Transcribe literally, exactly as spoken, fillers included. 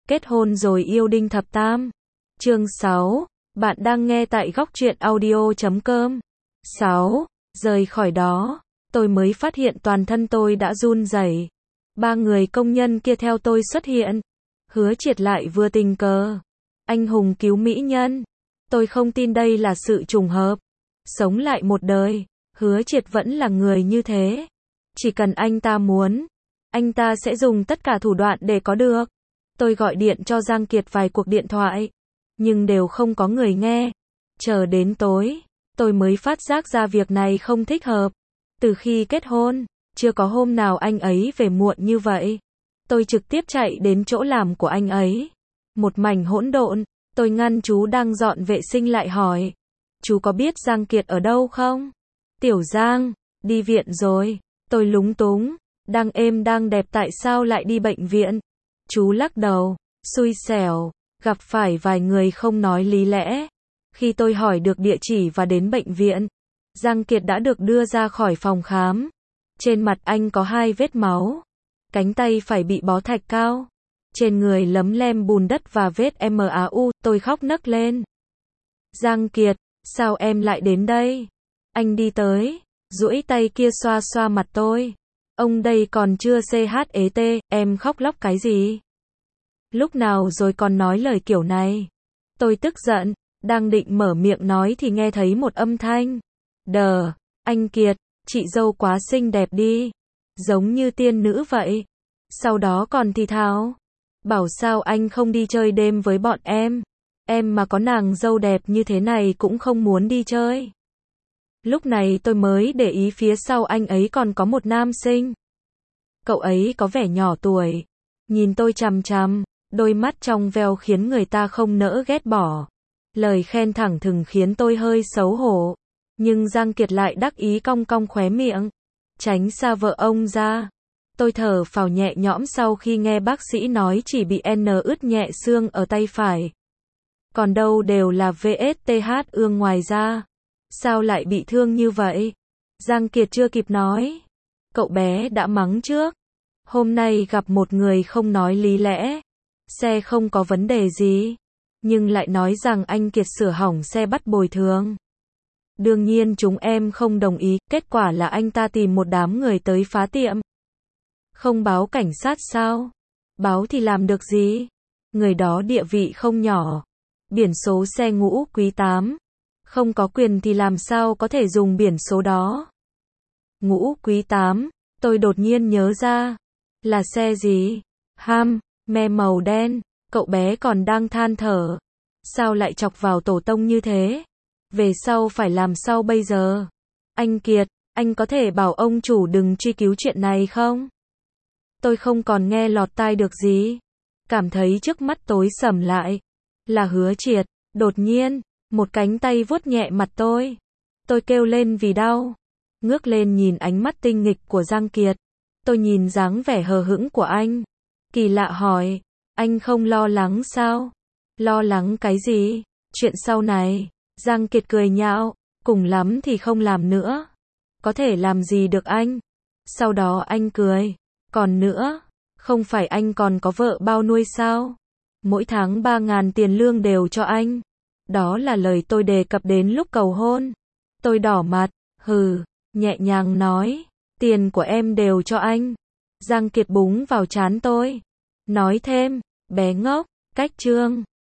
Kết hôn rồi yêu đương thập tam. Chương sáu. Bạn đang nghe tại góc truyện audio chấm com. sáu. Rời khỏi đó, tôi mới phát hiện toàn thân tôi đã run rẩy. Ba người công nhân kia theo tôi xuất hiện. Hứa Triệt lại vừa tình cờ. Anh hùng cứu mỹ nhân. Tôi không tin đây là sự trùng hợp. Sống lại một đời, Hứa Triệt vẫn là người như thế. Chỉ cần anh ta muốn, anh ta sẽ dùng tất cả thủ đoạn để có được. Tôi gọi điện cho Giang Kiệt vài cuộc điện thoại, nhưng đều không có người nghe. Chờ đến tối, tôi mới phát giác ra việc này không thích hợp. Từ khi kết hôn, chưa có hôm nào anh ấy về muộn như vậy. Tôi trực tiếp chạy đến chỗ làm của anh ấy. Một mảnh hỗn độn, tôi ngăn chú đang dọn vệ sinh lại hỏi. Chú có biết Giang Kiệt ở đâu không? Tiểu Giang, đi viện rồi. Tôi lúng túng, đang êm đang đẹp tại sao lại đi bệnh viện? Chú lắc đầu, xui xẻo, gặp phải vài người không nói lý lẽ. Khi tôi hỏi được địa chỉ và đến bệnh viện, Giang Kiệt đã được đưa ra khỏi phòng khám. Trên mặt anh có hai vết máu, cánh tay phải bị bó thạch cao, trên người lấm lem bùn đất và vết máu. Tôi khóc nấc lên. Giang Kiệt, sao em lại đến đây? Anh đi tới, duỗi tay kia xoa xoa mặt tôi. Ông đây còn chưa chết, em khóc lóc cái gì? Lúc nào rồi còn nói lời kiểu này? Tôi tức giận, đang định mở miệng nói thì nghe thấy một âm thanh. Đờ, anh Kiệt, chị dâu quá xinh đẹp đi. Giống như tiên nữ vậy. Sau đó còn thì thào. Bảo sao anh không đi chơi đêm với bọn em. Em mà có nàng dâu đẹp như thế này cũng không muốn đi chơi. Lúc này tôi mới để ý phía sau anh ấy còn có một nam sinh. Cậu ấy có vẻ nhỏ tuổi. Nhìn tôi chằm chằm, đôi mắt trong veo khiến người ta không nỡ ghét bỏ. Lời khen thẳng thừng khiến tôi hơi xấu hổ. Nhưng Giang Kiệt lại đắc ý cong cong khóe miệng. Tránh xa vợ ông ra. Tôi thở phào nhẹ nhõm sau khi nghe bác sĩ nói chỉ bị N ướt nhẹ xương ở tay phải. Còn đâu đều là vết thương ương ngoài ra. Sao lại bị thương như vậy? Giang Kiệt chưa kịp nói. Cậu bé đã mắng trước. Hôm nay gặp một người không nói lý lẽ. Xe không có vấn đề gì. Nhưng lại nói rằng anh Kiệt sửa hỏng xe bắt bồi thường. Đương nhiên chúng em không đồng ý. Kết quả là anh ta tìm một đám người tới phá tiệm. Không báo cảnh sát sao? Báo thì làm được gì? Người đó địa vị không nhỏ. Biển số xe ngũ quý tám. Không có quyền thì làm sao có thể dùng biển số đó? Ngũ quý tám, tôi đột nhiên nhớ ra. Là xe gì? Ham, me màu đen. Cậu bé còn đang than thở. Sao lại chọc vào tổ tông như thế? Về sau phải làm sao bây giờ? Anh Kiệt, anh có thể bảo ông chủ đừng truy cứu chuyện này không? Tôi không còn nghe lọt tai được gì. Cảm thấy trước mắt tối sầm lại. Là Hứa Triệt. Đột nhiên, một cánh tay vuốt nhẹ mặt tôi. Tôi kêu lên vì đau. Ngước lên nhìn ánh mắt tinh nghịch của Giang Kiệt. Tôi nhìn dáng vẻ hờ hững của anh. Kỳ lạ hỏi, anh không lo lắng sao? Lo lắng cái gì? Chuyện sau này. Giang Kiệt cười nhạo, cùng lắm thì không làm nữa. Có thể làm gì được anh? Sau đó anh cười. Còn nữa, không phải anh còn có vợ bao nuôi sao? Mỗi tháng ba ngàn tiền lương đều cho anh. Đó là lời tôi đề cập đến lúc cầu hôn. Tôi đỏ mặt, hừ, nhẹ nhàng nói, tiền của em đều cho anh. Giang Kiệt búng vào trán tôi. Nói thêm, bé ngốc, cách chương.